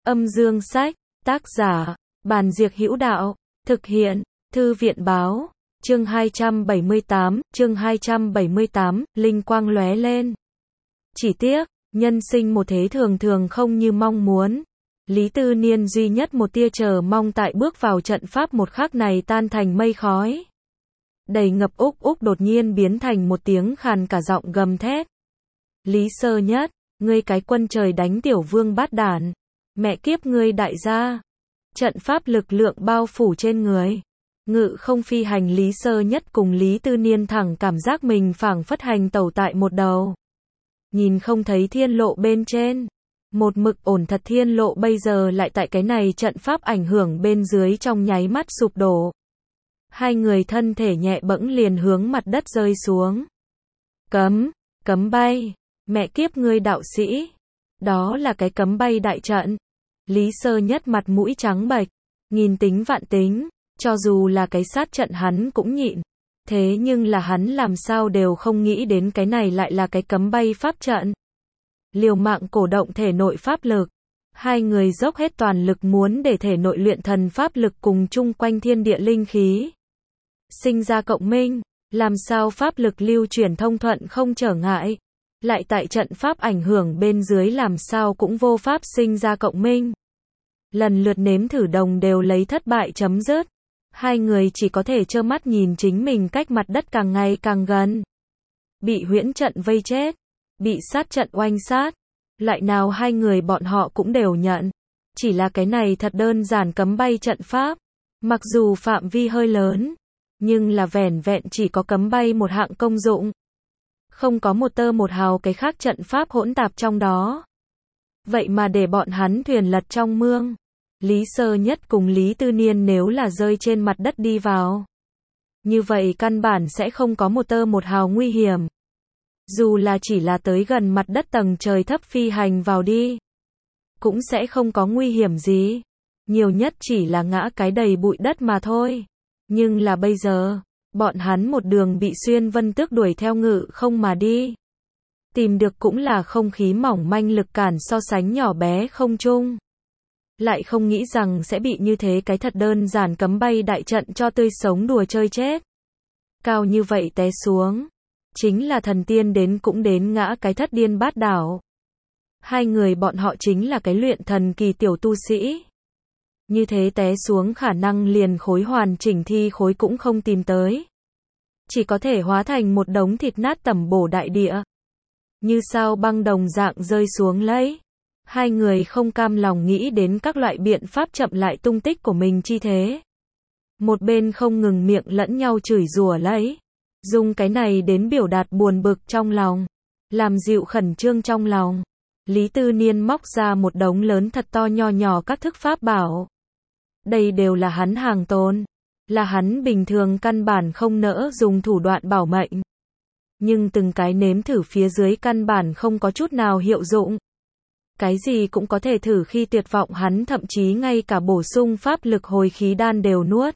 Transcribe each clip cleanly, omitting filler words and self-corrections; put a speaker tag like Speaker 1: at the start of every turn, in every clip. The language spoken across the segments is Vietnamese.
Speaker 1: Âm dương sách, tác giả, Bàn Diệc Hữu Đạo, thực hiện, Thư viện báo, chương 278, linh quang lóe lên. Chỉ tiếc, nhân sinh một thế thường thường không như mong muốn. Lý Tư Niên duy nhất một tia chờ mong tại bước vào trận pháp một khắc này tan thành mây khói. Đầy ngập úc úc đột nhiên biến thành một tiếng khàn cả giọng gầm thét. Lý Sơ Nhất, ngươi cái quân trời đánh tiểu vương bát đản, mẹ kiếp ngươi đại gia. Trận pháp lực lượng bao phủ trên người. Ngự không phi hành Lý Sơ Nhất cùng Lý Tư Niên thẳng cảm giác mình phảng phất hành tẩu tại một đầu. Nhìn không thấy thiên lộ bên trên. Một mực ổn thật thiên lộ bây giờ lại tại cái này trận pháp ảnh hưởng bên dưới trong nháy mắt sụp đổ. Hai người thân thể nhẹ bẫng liền hướng mặt đất rơi xuống. Cấm bay, mẹ kiếp ngươi đạo sĩ. Đó là cái cấm bay đại trận. Lý Sơ Nhất mặt mũi trắng bệch, nghìn tính vạn tính, cho dù là cái sát trận hắn cũng nhịn. Thế nhưng là hắn làm sao đều không nghĩ đến cái này lại là cái cấm bay pháp trận. Liều mạng cổ động thể nội pháp lực. Hai người dốc hết toàn lực muốn để thể nội luyện thần pháp lực cùng chung quanh thiên địa linh khí sinh ra cộng minh, làm sao pháp lực lưu chuyển thông thuận không trở ngại. Lại tại trận pháp ảnh hưởng bên dưới làm sao cũng vô pháp sinh ra cộng minh. Lần lượt nếm thử đồng đều lấy thất bại chấm dứt. Hai người chỉ có thể trơ mắt nhìn chính mình cách mặt đất càng ngày càng gần. Bị huyễn trận vây chết, bị sát trận oanh sát. Lại nào hai người bọn họ cũng đều nhận. Chỉ là cái này thật đơn giản cấm bay trận pháp. Mặc dù phạm vi hơi lớn, nhưng là vẻn vẹn chỉ có cấm bay một hạng công dụng. Không có một tơ một hào cái khác trận pháp hỗn tạp trong đó. Vậy mà để bọn hắn thuyền lật trong mương. Lý Sơ Nhất cùng Lý Tư Niên nếu là rơi trên mặt đất đi vào. Như vậy căn bản sẽ không có một tơ một hào nguy hiểm. Dù là chỉ là tới gần mặt đất tầng trời thấp phi hành vào đi. Cũng sẽ không có nguy hiểm gì. Nhiều nhất chỉ là ngã cái đầy bụi đất mà thôi. Nhưng là bây giờ, bọn hắn một đường bị xuyên vân tước đuổi theo ngự không mà đi. Tìm được cũng là không khí mỏng manh lực cản so sánh nhỏ bé không chung. Lại không nghĩ rằng sẽ bị như thế cái thật đơn giản cấm bay đại trận cho tươi sống đùa chơi chết. Cao như vậy té xuống. Chính là thần tiên đến cũng đến ngã cái thất điên bát đảo. Hai người bọn họ chính là cái luyện thần kỳ tiểu tu sĩ. Như thế té xuống khả năng liền khối hoàn chỉnh thi khối cũng không tìm tới. Chỉ có thể hóa thành một đống thịt nát tẩm bổ đại địa. Như sao băng đồng dạng rơi xuống lấy. Hai người không cam lòng nghĩ đến các loại biện pháp chậm lại tung tích của mình chi thế. Một bên không ngừng miệng lẫn nhau chửi rủa lấy. Dùng cái này đến biểu đạt buồn bực trong lòng. Làm dịu khẩn trương trong lòng. Lý Tư Niên móc ra một đống lớn thật to nho nhỏ các thức pháp bảo. Đây đều là hắn hàng tồn. Là hắn bình thường căn bản không nỡ dùng thủ đoạn bảo mệnh. Nhưng từng cái nếm thử phía dưới căn bản không có chút nào hiệu dụng. Cái gì cũng có thể thử khi tuyệt vọng hắn thậm chí ngay cả bổ sung pháp lực hồi khí đan đều nuốt.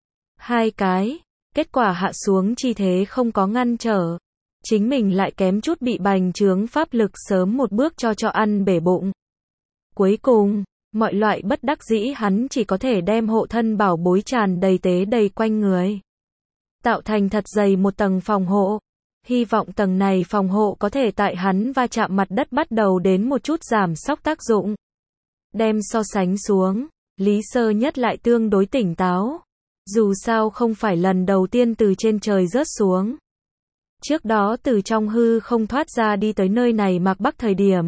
Speaker 1: Hai cái, kết quả hạ xuống chi thế không có ngăn trở. Chính mình lại kém chút bị bành trướng pháp lực sớm một bước cho ăn bể bụng. Cuối cùng, mọi loại bất đắc dĩ hắn chỉ có thể đem hộ thân bảo bối tràn đầy tế đầy quanh người. Tạo thành thật dày một tầng phòng hộ. Hy vọng tầng này phòng hộ có thể tại hắn va chạm mặt đất bắt đầu đến một chút giảm sóc tác dụng. Đem so sánh xuống, Lý Sơ Nhất lại tương đối tỉnh táo. Dù sao không phải lần đầu tiên từ trên trời rớt xuống. Trước đó từ trong hư không thoát ra đi tới nơi này Mạc Bắc thời điểm.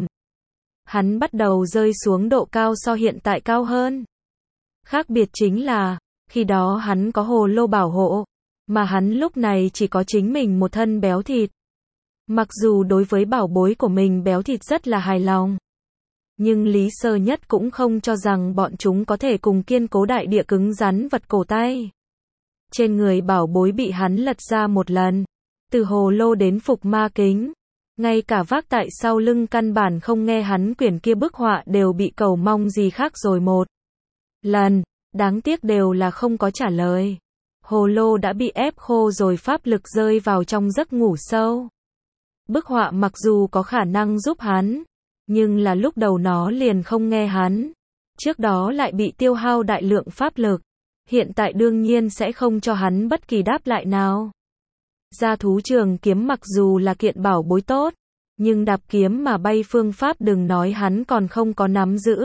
Speaker 1: Hắn bắt đầu rơi xuống độ cao so hiện tại cao hơn. Khác biệt chính là, khi đó hắn có hồ lô bảo hộ. Mà hắn lúc này chỉ có chính mình một thân béo thịt. Mặc dù đối với bảo bối của mình béo thịt rất là hài lòng. Nhưng Lý Sơ Nhất cũng không cho rằng bọn chúng có thể cùng kiên cố đại địa cứng rắn vật cổ tay. Trên người bảo bối bị hắn lật ra một lần. Từ hồ lô đến phục ma kính. Ngay cả vác tại sau lưng căn bản không nghe hắn quyển kia bức họa đều bị cầu mong gì khác rồi một lần. Đáng tiếc đều là không có trả lời. Hồ lô đã bị ép khô rồi pháp lực rơi vào trong giấc ngủ sâu. Bức họa mặc dù có khả năng giúp hắn, nhưng là lúc đầu nó liền không nghe hắn. Trước đó lại bị tiêu hao đại lượng pháp lực, hiện tại đương nhiên sẽ không cho hắn bất kỳ đáp lại nào. Gia thú trường kiếm mặc dù là kiện bảo bối tốt, nhưng đạp kiếm mà bay phương pháp đừng nói hắn còn không có nắm giữ.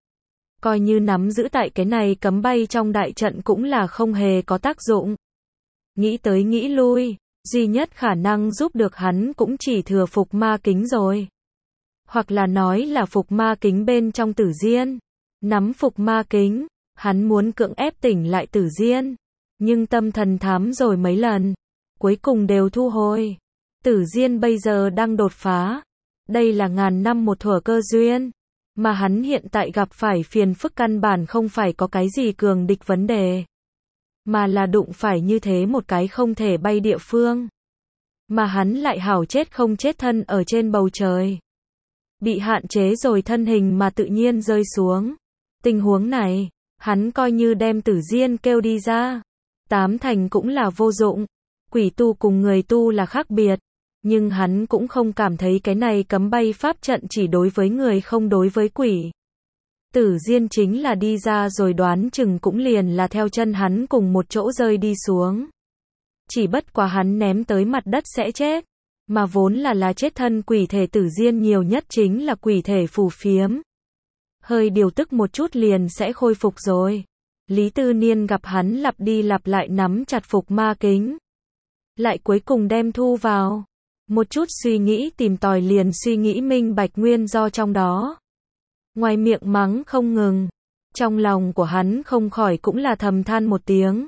Speaker 1: Coi như nắm giữ tại cái này cấm bay trong đại trận cũng là không hề có tác dụng. Nghĩ tới nghĩ lui, duy nhất khả năng giúp được hắn cũng chỉ thừa phục ma kính rồi. Hoặc là nói là phục ma kính bên trong Tử Diên. Nắm phục ma kính, hắn muốn cưỡng ép tỉnh lại Tử Diên, nhưng tâm thần thám rồi mấy lần, cuối cùng đều thu hồi. Tử Diên bây giờ đang đột phá, đây là ngàn năm một thuở cơ duyên, mà hắn hiện tại gặp phải phiền phức căn bản không phải có cái gì cường địch vấn đề, mà là đụng phải như thế một cái không thể bay địa phương, mà hắn lại hảo chết không chết thân ở trên bầu trời. Bị hạn chế rồi thân hình mà tự nhiên rơi xuống. Tình huống này, hắn coi như đem Tử Diên kêu đi ra, tám thành cũng là vô dụng. Quỷ tu cùng người tu là khác biệt, nhưng hắn cũng không cảm thấy cái này cấm bay pháp trận chỉ đối với người không đối với quỷ. Tử Diên chính là đi ra rồi đoán chừng cũng liền là theo chân hắn cùng một chỗ rơi đi xuống. Chỉ bất quá hắn ném tới mặt đất sẽ chết, mà vốn là chết thân quỷ thể Tử Diên nhiều nhất chính là quỷ thể phù phiếm. Hơi điều tức một chút liền sẽ khôi phục rồi. Lý Tư Niên gặp hắn lặp đi lặp lại nắm chặt phục ma kính, lại cuối cùng đem thu vào. Một chút suy nghĩ tìm tòi liền suy nghĩ minh bạch nguyên do trong đó. Ngoài miệng mắng không ngừng, trong lòng của hắn không khỏi cũng là thầm than một tiếng.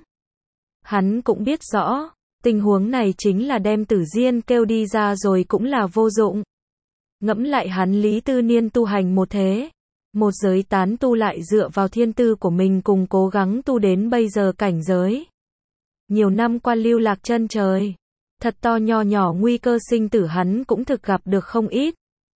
Speaker 1: Hắn cũng biết rõ, tình huống này chính là đem Tử Diên kêu đi ra rồi cũng là vô dụng. Ngẫm lại hắn Lý Tư Niên tu hành một thế, một giới tán tu lại dựa vào thiên tư của mình cùng cố gắng tu đến bây giờ cảnh giới. Nhiều năm qua lưu lạc chân trời, thật to nho nhỏ nguy cơ sinh tử hắn cũng thực gặp được không ít.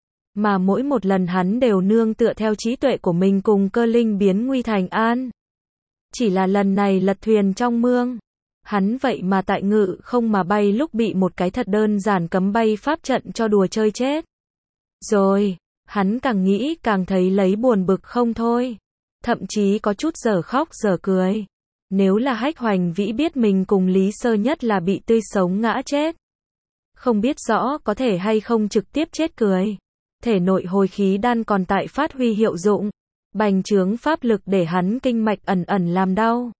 Speaker 1: Mà mỗi một lần hắn đều nương tựa theo trí tuệ của mình cùng cơ linh biến nguy thành an. Chỉ là lần này lật thuyền trong mương, hắn vậy mà tại ngự không mà bay lúc bị một cái thật đơn giản cấm bay pháp trận cho đùa chơi chết. Rồi, hắn càng nghĩ càng thấy lấy buồn bực không thôi. Thậm chí có chút dở khóc dở cười. Nếu là Hách Hoành Vĩ biết mình cùng Lý Sơ Nhất là bị tươi sống ngã chết, không biết rõ có thể hay không trực tiếp chết cười. Thể nội hồi khí đan còn tại phát huy hiệu dụng, bành trướng pháp lực để hắn kinh mạch ẩn ẩn làm đau.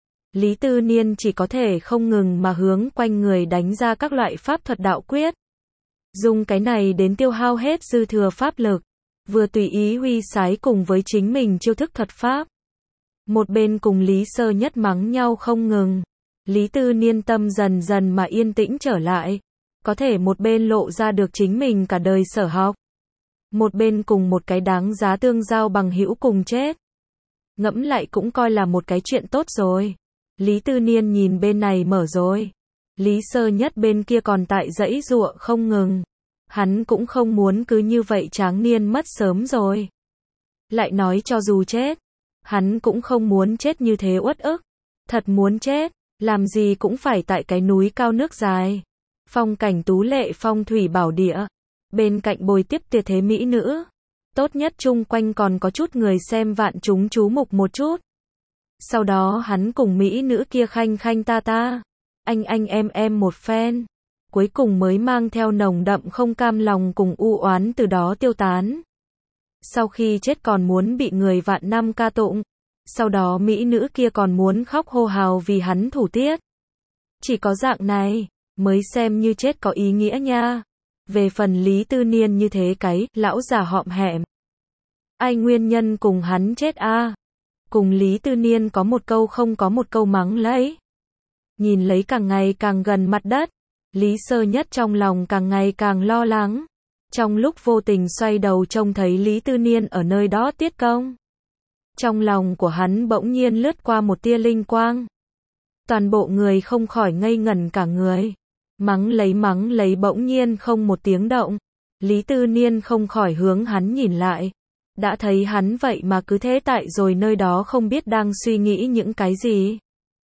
Speaker 1: Lý Tư Niên chỉ có thể không ngừng mà hướng quanh người đánh ra các loại pháp thuật đạo quyết. Dùng cái này đến tiêu hao hết dư thừa pháp lực, vừa tùy ý huy sái cùng với chính mình chiêu thức thuật pháp. Một bên cùng Lý Sơ Nhất mắng nhau không ngừng. Lý Tư Niên tâm dần dần mà yên tĩnh trở lại, có thể một bên lộ ra được chính mình cả đời sở học, một bên cùng một cái đáng giá tương giao bằng hữu cùng chết. Ngẫm lại cũng coi là một cái chuyện tốt rồi. Lý Tư Niên nhìn bên này mở rồi, Lý Sơ Nhất bên kia còn tại giãy giụa không ngừng. Hắn cũng không muốn cứ như vậy tráng niên mất sớm rồi. Lại nói cho dù chết, hắn cũng không muốn chết như thế uất ức. Thật muốn chết, làm gì cũng phải tại cái núi cao nước dài, phong cảnh tú lệ phong thủy bảo địa, bên cạnh bồi tiếp tuyệt thế mỹ nữ. Tốt nhất chung quanh còn có chút người xem vạn chúng chú mục một chút. Sau đó hắn cùng mỹ nữ kia khanh khanh ta ta, anh em một phen. Cuối cùng mới mang theo nồng đậm không cam lòng cùng u oán từ đó tiêu tán. Sau khi chết còn muốn bị người vạn năm ca tụng. Sau đó mỹ nữ kia còn muốn khóc hô hào vì hắn thủ tiết. Chỉ có dạng này, mới xem như chết có ý nghĩa nha. Về phần Lý Tư Niên như thế cái, lão già họm hẹm. Ai nguyên nhân cùng hắn chết a? Cùng Lý Tư Niên có một câu không có một câu mắng lấy. Nhìn lấy càng ngày càng gần mặt đất, Lý Sơ Nhất trong lòng càng ngày càng lo lắng. Trong lúc vô tình xoay đầu trông thấy Lý Tư Niên ở nơi đó tiết công. Trong lòng của hắn bỗng nhiên lướt qua một tia linh quang. Toàn bộ người không khỏi ngây ngẩn cả người. Mắng lấy bỗng nhiên không một tiếng động. Lý Tư Niên không khỏi hướng hắn nhìn lại. Đã thấy hắn vậy mà cứ thế tại rồi nơi đó không biết đang suy nghĩ những cái gì.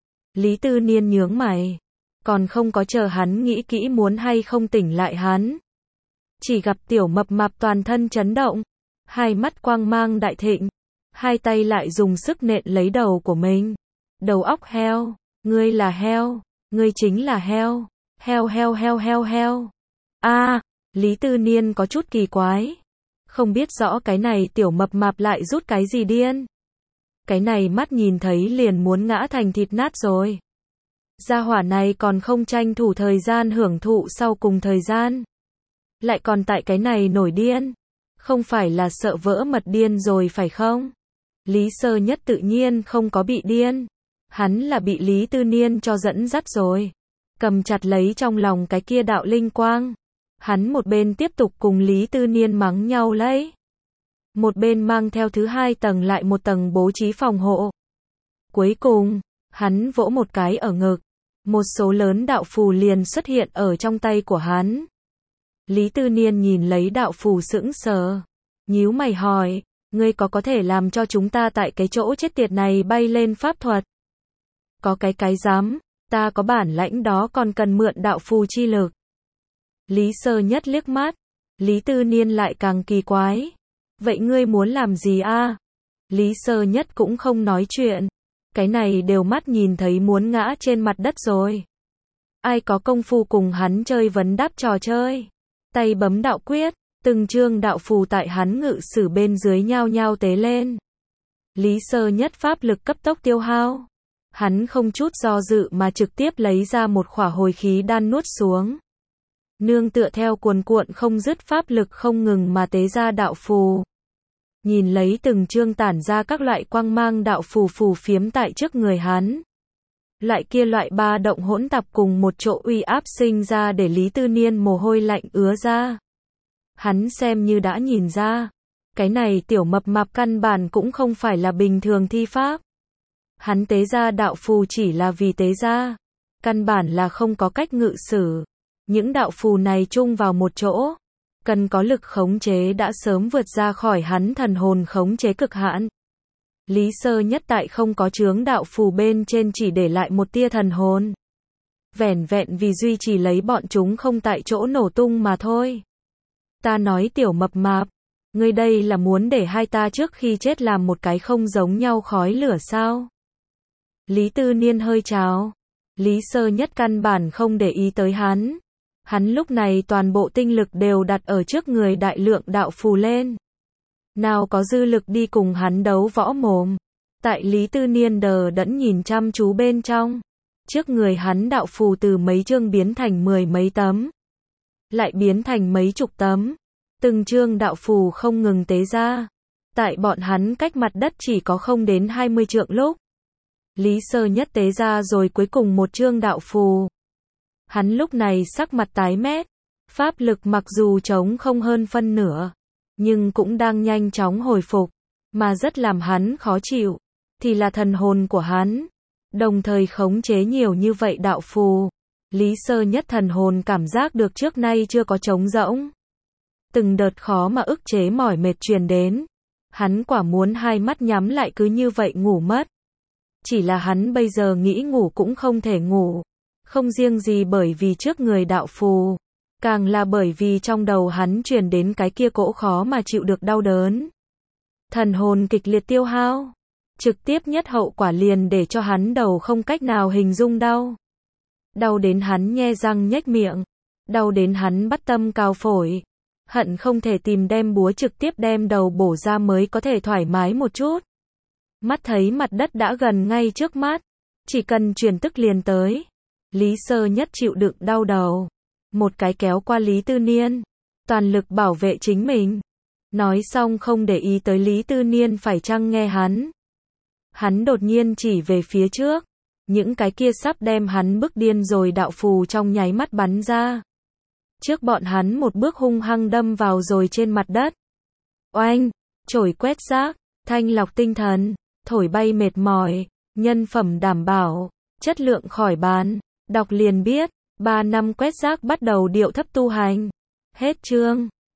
Speaker 1: Lý Tư Niên nhướng mày. Còn không có chờ hắn nghĩ kỹ muốn hay không tỉnh lại hắn. Chỉ gặp tiểu mập mạp toàn thân chấn động. Hai mắt quang mang đại thịnh. hai tay lại dùng sức nện lấy đầu của mình. Đầu óc heo, ngươi là heo, ngươi chính là heo, heo heo heo heo heo. Lý Tư Niên có chút kỳ quái. Không biết rõ cái này tiểu mập mạp lại rút cái gì điên. Cái này mắt nhìn thấy liền muốn ngã thành thịt nát rồi. Gia hỏa này còn không tranh thủ thời gian hưởng thụ sau cùng thời gian. Lại còn tại cái này nổi điên. Không phải là sợ vỡ mật điên rồi phải không? Lý Sơ Nhất tự nhiên không có bị điên. Hắn là bị Lý Tư Niên cho dẫn dắt rồi. Cầm chặt lấy trong lòng cái kia đạo linh quang. Hắn một bên tiếp tục cùng Lý Tư Niên mắng nhau lấy. Một bên mang theo thứ hai tầng lại một tầng bố trí phòng hộ. Cuối cùng, hắn vỗ một cái ở ngực. Một số lớn đạo phù liền xuất hiện ở trong tay của hắn. Lý Tư Niên nhìn lấy đạo phù sững sờ. Nhíu mày hỏi, ngươi có thể làm cho chúng ta tại cái chỗ chết tiệt này bay lên pháp thuật? Có cái dám, ta có bản lãnh đó còn cần mượn đạo phù chi lực. Lý Sơ Nhất liếc mắt, Lý Tư Niên lại càng kỳ quái. Vậy ngươi muốn làm gì a? Lý Sơ Nhất cũng không nói chuyện. Cái này đều mắt nhìn thấy muốn ngã trên mặt đất rồi. Ai có công phu cùng hắn chơi vấn đáp trò chơi. Tay bấm đạo quyết, từng chương đạo phù tại hắn ngự sử bên dưới nhao nhao tế lên. Lý Sơ Nhất pháp lực cấp tốc tiêu hao. Hắn không chút do dự mà trực tiếp lấy ra một khỏa hồi khí đan nuốt xuống. Nương tựa theo cuồn cuộn không dứt pháp lực không ngừng mà tế ra đạo phù. Nhìn lấy từng chương tản ra các loại quang mang đạo phù phù phiếm tại trước người hắn. Loại kia loại ba động hỗn tạp cùng một chỗ uy áp sinh ra để Lý Tư Niên mồ hôi lạnh ứa ra. Hắn xem như đã nhìn ra. Cái này tiểu mập mạp căn bản cũng không phải là bình thường thi pháp. Hắn tế ra đạo phù chỉ là vì tế ra. Căn bản là không có cách ngự sử. Những đạo phù này chung vào một chỗ. Cần có lực khống chế đã sớm vượt ra khỏi hắn thần hồn khống chế cực hạn. Lý Sơ Nhất tại không có chướng đạo phù bên trên chỉ để lại một tia thần hồn. Vẻn vẹn vì duy trì lấy bọn chúng không tại chỗ nổ tung mà thôi. Ta nói tiểu mập mạp, ngươi đây là muốn để hai ta trước khi chết làm một cái không giống nhau khói lửa sao? Lý Tư Niên hơi chào. Lý Sơ Nhất căn bản không để ý tới hắn. Hắn lúc này toàn bộ tinh lực đều đặt ở trước người đại lượng đạo phù lên. Nào có dư lực đi cùng hắn đấu võ mồm. Tại Lý Tư Niên đờ đẫn nhìn chăm chú bên trong. Trước người hắn đạo phù từ mấy chương biến thành 10 mấy tấm. Lại biến thành mấy chục tấm. Từng chương đạo phù không ngừng tế ra. Tại bọn hắn cách mặt đất chỉ có không đến 20 trượng lúc. Lý Sơ Nhất tế ra rồi cuối cùng một chương đạo phù. Hắn lúc này sắc mặt tái mét. Pháp lực mặc dù trống không hơn phân nửa. Nhưng cũng đang nhanh chóng hồi phục. Mà rất làm hắn khó chịu. Thì là thần hồn của hắn. Đồng thời khống chế nhiều như vậy đạo phù. Lý Sơ Nhất thần hồn cảm giác được trước nay chưa có trống rỗng. Từng đợt khó mà ức chế mỏi mệt truyền đến. Hắn quả muốn hai mắt nhắm lại cứ như vậy ngủ mất. Chỉ là hắn bây giờ nghĩ ngủ cũng không thể ngủ. Không riêng gì bởi vì trước người đạo phù. Càng là bởi vì trong đầu hắn truyền đến cái kia cỗ khó mà chịu được đau đớn. Thần hồn kịch liệt tiêu hao. Trực tiếp nhất hậu quả liền để cho hắn đầu không cách nào hình dung đau. Đau đến hắn nhe răng nhếch miệng. Đau đến hắn bắt tâm cao phổi. Hận không thể tìm đem búa trực tiếp đem đầu bổ ra mới có thể thoải mái một chút. Mắt thấy mặt đất đã gần ngay trước mắt. Chỉ cần truyền tức liền tới. Lý Sơ Nhất chịu đựng đau đầu. Một cái kéo qua Lý Tư Niên. Toàn lực bảo vệ chính mình. Nói xong không để ý tới Lý Tư Niên phải chăng nghe hắn. Hắn đột nhiên chỉ về phía trước. Những cái kia sắp đem hắn bức điên rồi đạo phù trong nháy mắt bắn ra. Trước bọn hắn một bước hung hăng đâm vào rồi trên mặt đất. Oanh, chổi quét rác, thanh lọc tinh thần, thổi bay mệt mỏi, nhân phẩm đảm bảo, chất lượng khỏi bàn. Đọc liền biết, 3 năm quét rác bắt đầu điệu thấp tu hành. Hết chương.